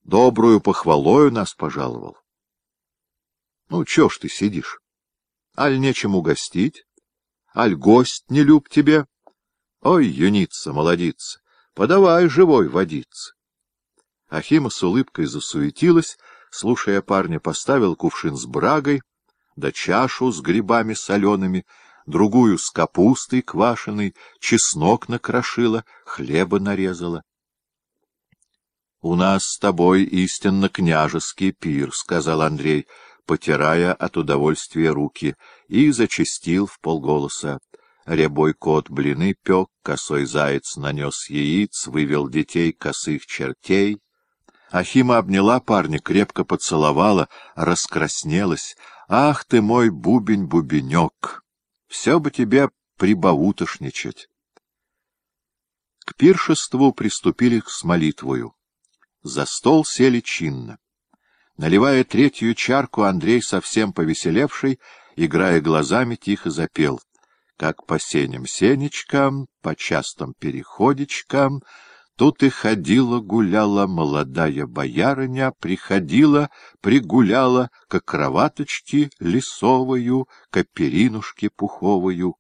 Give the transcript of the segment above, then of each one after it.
добрую похвалою нас пожаловал. Ну, чё ж ты сидишь? Аль нечем угостить? Аль гость не люб тебе? Ой, юница, молодица, подавай живой водицы. Ахима с улыбкой засуетилась, слушая парня, поставил кувшин с брагой, да чашу с грибами солеными, другую с капустой квашеной, чеснок накрошила, хлеба нарезала. — У нас с тобой истинно княжеский пир, — сказал Андрей, потирая от удовольствия руки, и зачастил вполголоса. Рябой кот блины пек, косой заяц нанес яиц, вывел детей косых чертей. Ахима обняла парня, крепко поцеловала, раскраснелась. «Ах ты мой бубень-бубенек! Все бы тебе прибаутошничать!» К пиршеству приступили с молитвою. За стол сели чинно. Наливая третью чарку, Андрей, совсем повеселевший, играя глазами, тихо запел: «Как по сеням сенечкам, по частым переходичкам, тут и ходила-гуляла молодая боярыня, приходила, пригуляла к кроваточке лисовою, к перинушке пуховою».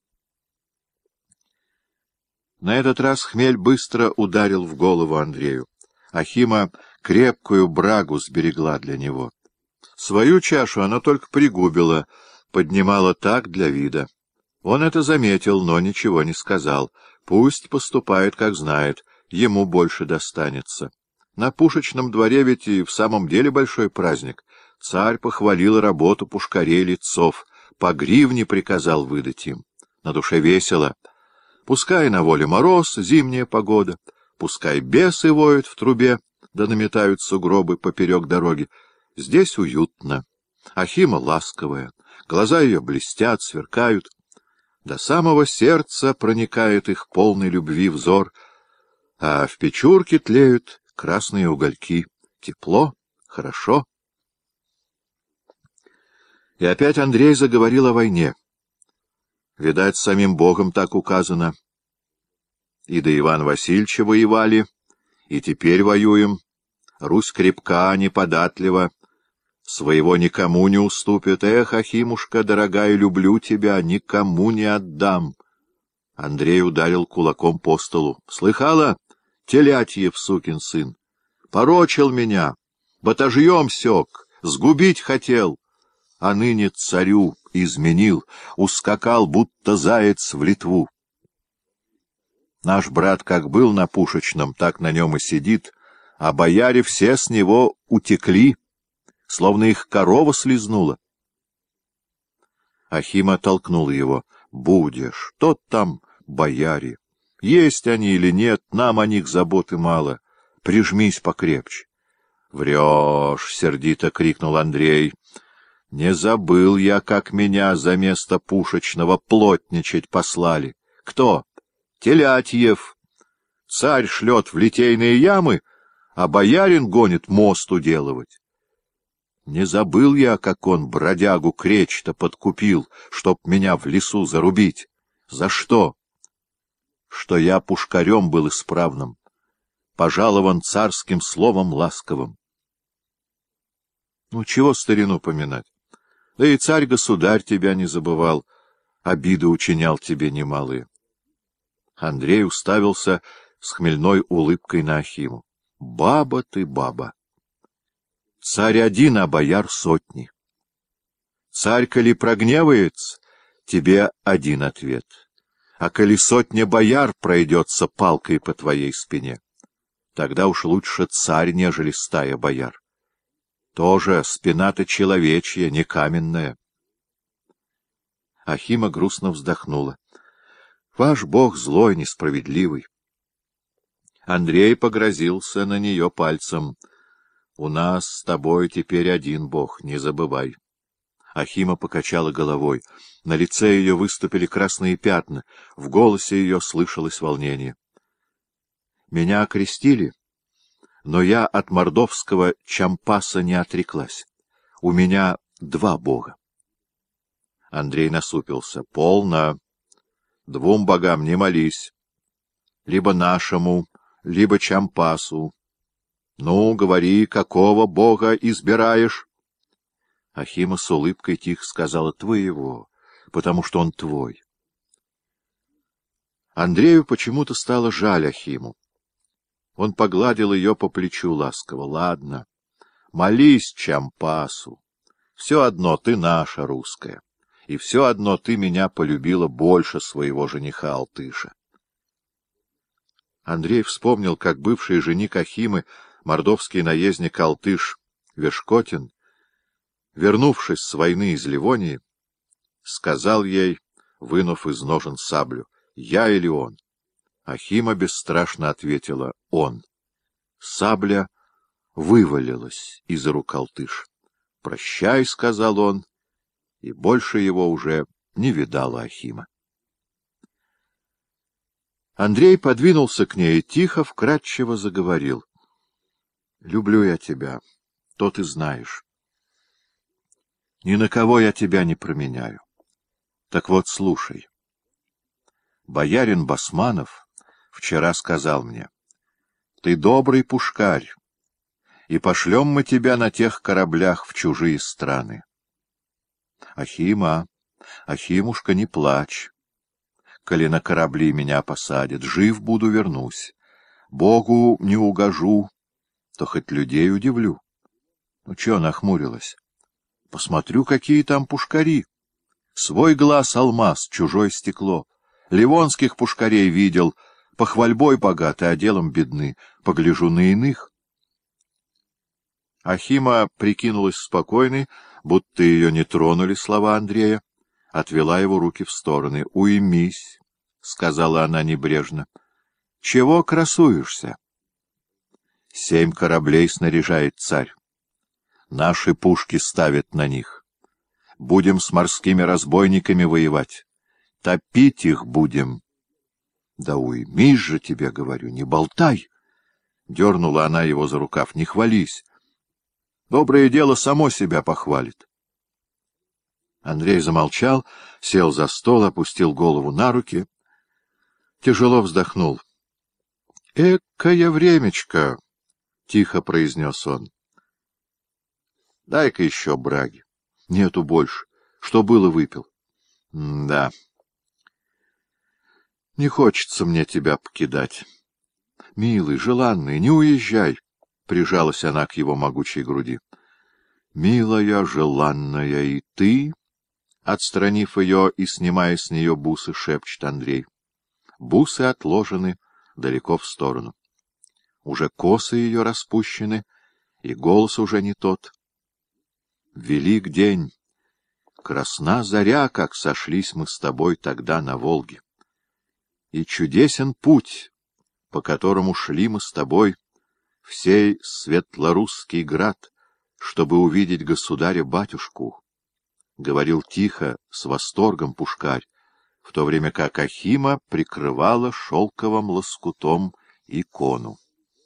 На этот раз хмель быстро ударил в голову Андрею. Ахима крепкую брагу сберегла для него. Свою чашу она только пригубила, поднимала так для вида. Он это заметил, но ничего не сказал. Пусть поступает, как знает, ему больше достанется. На пушечном дворе ведь и в самом деле большой праздник. Царь похвалил работу пушкарей-лицов, по гривне приказал выдать им. На душе весело. Пускай на воле мороз, зимняя погода, пускай бесы воют в трубе, да наметают сугробы поперек дороги. Здесь уютно. Ахима ласковая, глаза ее блестят, сверкают. До самого сердца проникает их полный любви взор, а в печурке тлеют красные угольки. Тепло, хорошо. И опять Андрей заговорил о войне. Видать, самим Богом так указано. И до Ивана Васильевича воевали, и теперь воюем. Русь крепка, неподатлива, своего никому не уступит. Эх, Ахимушка, дорогая, люблю тебя, никому не отдам. Андрей ударил кулаком по столу. Слыхала, Телятьев, сукин сын? Порочил меня, батажьем сёк, сгубить хотел, а ныне царю изменил, ускакал, будто заяц, в Литву. Наш брат как был на пушечном, так на нем и сидит, а бояре все с него утекли, словно их корова слизнула. Ахима толкнул его. «Будешь, тот там бояре. Есть они или нет, нам о них заботы мало. Прижмись покрепче». «Врешь!» — сердито крикнул Андрей. «Не забыл я, как меня за место пушечного плотничать послали. Кто? Телятьев. Царь шлет в литейные ямы, а боярин гонит мост уделывать. Не забыл я, как он бродягу Кречета подкупил, чтоб меня в лесу зарубить. За что? Что я пушкарем был исправным, пожалован царским словом ласковым». Ну, чего старину поминать? Да и царь-государь тебя не забывал, обиды учинял тебе немалые. Андрей уставился с хмельной улыбкой на Ахиму. Баба ты, баба! Царь один, а бояр сотни. Царь, коли прогневается, тебе один ответ. А коли сотня бояр пройдется палкой по твоей спине, тогда уж лучше царь, нежели стая бояр. Тоже спина-то человечья, не каменная. Ахима грустно вздохнула. Ваш Бог злой, несправедливый. Андрей погрозился на нее пальцем. У нас с тобой теперь один Бог, не забывай. Ахима покачала головой. На лице ее выступили красные пятна, в голосе ее слышалось волнение. Меня окрестили, но я от мордовского Чампаса не отреклась. У меня два Бога. Андрей насупился. Полно. Двум богам не молись. Либо нашему, либо Чампасу. Ну, говори, какого бога избираешь? Ахима с улыбкой тихо сказала: твоего, потому что он твой. Андрею почему-то стало жаль Ахиму. Он погладил ее по плечу ласково. — Ладно, молись Чампасу. Все одно ты наша русская, и все одно ты меня полюбила больше своего жениха Алтыша. Андрей вспомнил, как бывший жених Ахимы, мордовский наездник Алтыш Вешкотин, вернувшись с войны из Ливонии, сказал ей, вынув из ножен саблю: «Я или он?» Ахима бесстрашно ответила: «Он». Сабля вывалилась из рук Алтыш. «Прощай», — сказал он, и больше его уже не видала Ахима. Андрей подвинулся к ней и тихо, вкрадчиво заговорил: «Люблю я тебя, то ты знаешь. Ни на кого я тебя не променяю. Так вот, слушай. Боярин Басманов вчера сказал мне: ты добрый пушкарь, и пошлем мы тебя на тех кораблях в чужие страны. Ахима, Ахимушка, не плачь. Коли на корабли меня посадят, жив буду, вернусь. Богу не угожу, то хоть людей удивлю». Ну, чё нахмурилась? Посмотрю, какие там пушкари. Свой глаз — алмаз, чужое стекло. Ливонских пушкарей видел, похвальбой богаты, а делом бедны. Погляжу на иных. Ахима прикинулась спокойной, будто ее не тронули слова Андрея, отвела его руки в стороны. — Уймись, — сказала она небрежно. — Чего красуешься? 7 кораблей снаряжает царь. Наши пушки ставят на них. Будем с морскими разбойниками воевать. Топить их будем. — Да уймись же, тебе говорю, не болтай! — дернула она его за рукав. — Не хвались. Доброе дело само себя похвалит. Андрей замолчал, сел за стол, опустил голову на руки, тяжело вздохнул. — Экое времечко! — тихо произнес он. — Дай-ка еще браги. — Нету больше. Что было, выпил. — Да. Не хочется мне тебя покидать. — Милый, желанный, не уезжай! — прижалась она к его могучей груди. — Милая, желанная, и ты? — отстранив ее и снимая с нее бусы, шепчет Андрей. Бусы отложены далеко в сторону. Уже косы ее распущены, и голос уже не тот. Велик день, красна заря, как сошлись мы с тобой тогда на Волге. И чудесен путь, по которому шли мы с тобой в сей Светлорусский град, чтобы увидеть государя-батюшку. Говорил тихо, с восторгом пушкарь, в то время как Ахима прикрывала шелковым лоскутом икону.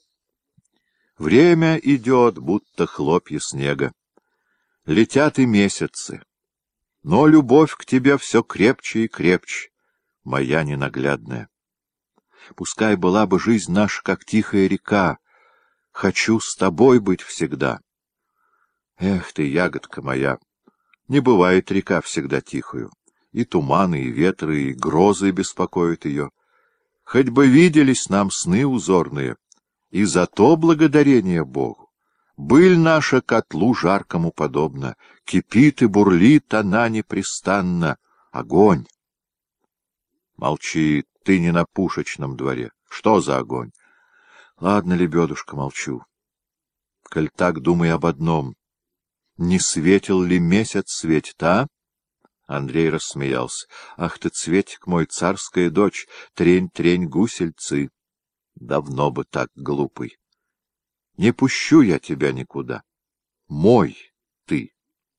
Время идет, будто хлопья снега. Летят и месяцы, но любовь к тебе все крепче и крепче, моя ненаглядная. Пускай была бы жизнь наша, как тихая река, хочу с тобой быть всегда. Эх ты, ягодка моя, не бывает река всегда тихою, и туманы, и ветры, и грозы беспокоят ее. Хоть бы виделись нам сны узорные, и за то благодарение Богу. Быль наша котлу жаркому подобна, кипит и бурлит она непрестанно. Огонь! Молчи, ты не на пушечном дворе. Что за огонь? Ладно, лебедушка, молчу. Коль так, думай об одном. Не светил ли месяц, светит, а? Андрей рассмеялся. Ах ты, Цветик мой, царская дочь, трень-трень гусельцы. Давно бы так, глупый. Не пущу я тебя никуда. Мой ты.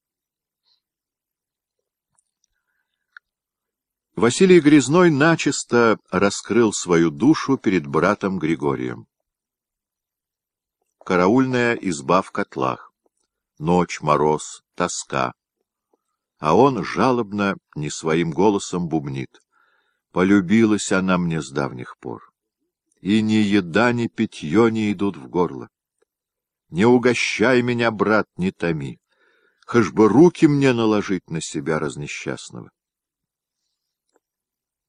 Василий Грязной начисто раскрыл свою душу перед братом Григорием. Караульная изба в котлах. Ночь, мороз, тоска. А он жалобно, не своим голосом бубнит. Полюбилась она мне с давних пор. И ни еда, ни питье не идут в горло. Не угощай меня, брат, не томи. Хоть бы руки мне наложить на себя разнесчастного.